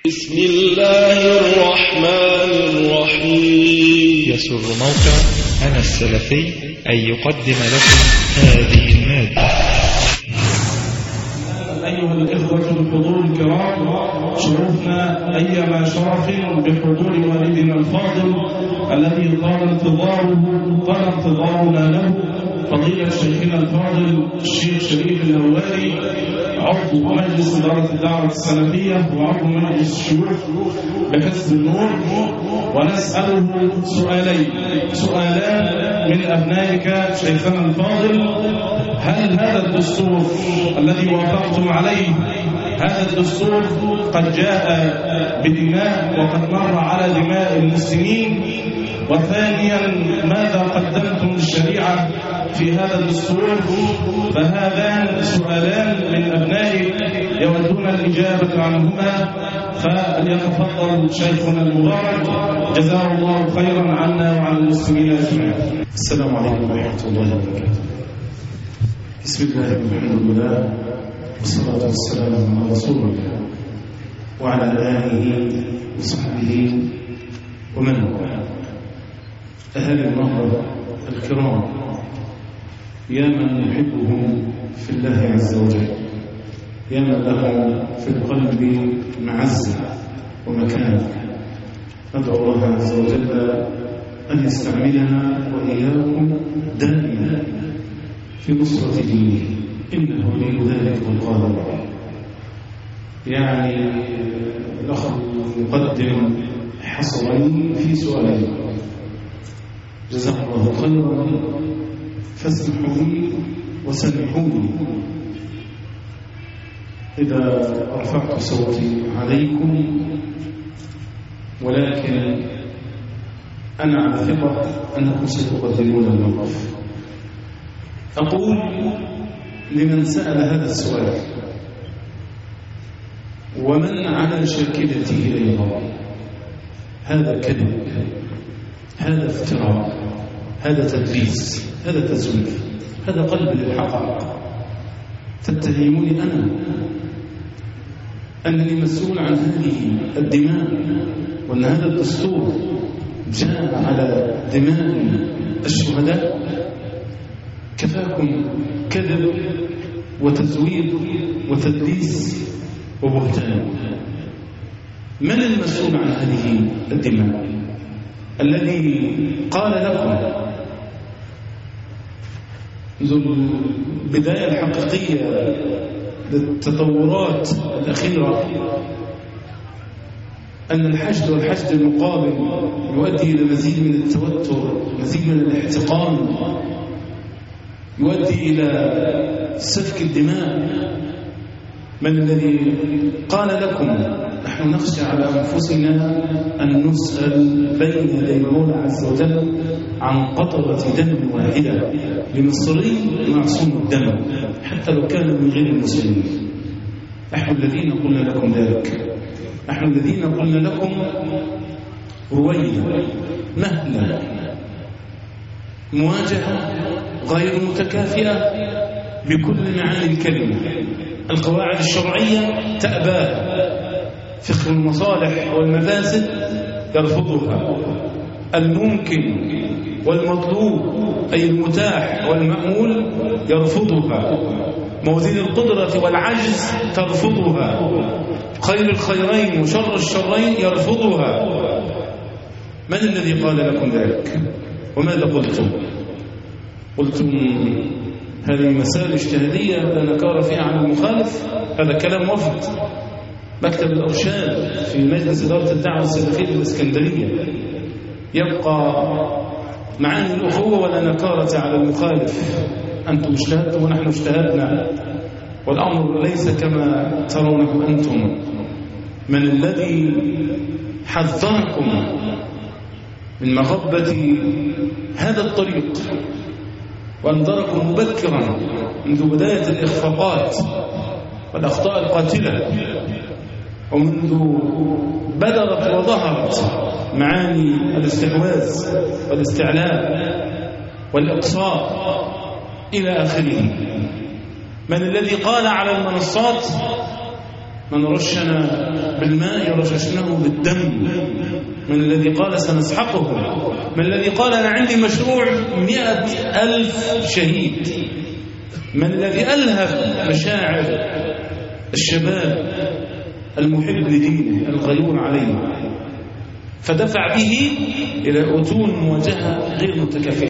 بسم الله الرحمن الرحيم. يسر موقع أنا السلفي أن يقدم لكم هذه المادة. أيها الإخوة الحضور الكرام، شرفنا أيما شرف بحضور والدنا الفاضل الذي طال انتظارنا له، فضيلة شيخنا الفاضل الشيخ شريف الهواري، عضو مجلس إدارة الدعوة السلفية وعضو مجلس الشيوخ بحزب النور، ونسأله سؤالان من أبنائك شيخنا الفاضل: هل هذا الدستور الذي وافقتم عليه، هذا الدستور قد جاء بدماء وقد مر على دماء المسلمين؟ وثانيا، ماذا قدمتم للشريعة في هذا الدستور؟ فهذان سؤالان من أبنائك يودون الإجابة عنهما، فليتفضل شيخنا المبارك جزاه الله خيرا عنا وعن المسلمين أجمعين. السلام عليكم ورحمة الله وبركاته. بسم الله والحمد لله والصلاة والسلام على رسول الله وعلى آله وصحبه ومن والاه. أهل النهضة الكرام، يا من يحبهم في الله عز وجل، يا من له في القلب معزة ومكانة، ندعو الله عز وجل أن يستعملنا وإياكم دائما في نصرة دينه، إنه ولي ذلك والقادر عليه. يعني الأخ المقدم حصرني في سؤالين، جزاه الله خيرا، فاسمحوا لي وسامحوني إذا رفعت صوتي عليكم، ولكن أنا على ثقة أنكم ستقدمون الموقف. أقول لمن سأل هذا السؤال ومن على شاكلته أيضا: هذا كذب، هذا افتراء، هذا تدليس، هذا تزويف، هذا قلب للحقائق. تتهموني أنا أنني مسؤول عن هذه الدماء، وأن هذا الدستور جاء على دماء الشهداء؟ كفاكم كذب وتزوير وتدليس وبهتان. من المسؤول عن هذه الدماء؟ الذي قال لكم منذ البداية الحقيقية للتطورات الأخيرة أن الحشد والحشد المقابل يؤدي إلى مزيد من التوتر، مزيد من الاحتقان، يؤدي إلى سفك الدماء. من الذي قال لكم نحن نخشى على أنفسنا أن نسأل بين يدي المولى عز وجل عن قطرة دم واحدة لمصري معصوم الدم حتى لو كان من غير المسلمين؟ نحن الذين قلنا لكم ذلك، نحن الذين قلنا لكم رويدا مهلا، مواجهة غير متكافئة بكل معاني الكلمة. القواعد الشرعية تأباها، فقه المصالح والمفاسد يرفضها، الممكن والمطلوب أي المتاح والمأمول يرفضها، موازين القدرة والعجز ترفضها، خير الخيرين وشر الشرين يرفضها. من الذي قال لكم ذلك؟ وماذا قلتم؟ قلتم هذه مسائل اجتهادية لا نكار فيها عن المخالف. هذا كلام وفد مكتب الأرشاد في مجلس إدارة الدعوة السلفية بالإسكندرية. يبقى معاني الأخوة ولا نكارة على المخالف. أنتم اجتهدتم ونحن اجتهدنا، والأمر ليس كما ترونه أنتم. من الذي حذركم من مغبة هذا الطريق وأنذركم مبكرا منذ بداية الإخفاقات والأخطاء القاتلة، ومنذ بدرت وظهرت معاني الاستحواذ والاستعلاء والإقصاء إلى آخره؟ من الذي قال على المنصات من رشنا بالماء رششناه بالدم، من الذي قال سنسحقه، من الذي قال أنا عندي مشروع 100,000 شهيد، من الذي ألهب مشاعر الشباب المحب لدينه الغيور عليه، فدفع به إلى أتون مواجهة غير متكافئة.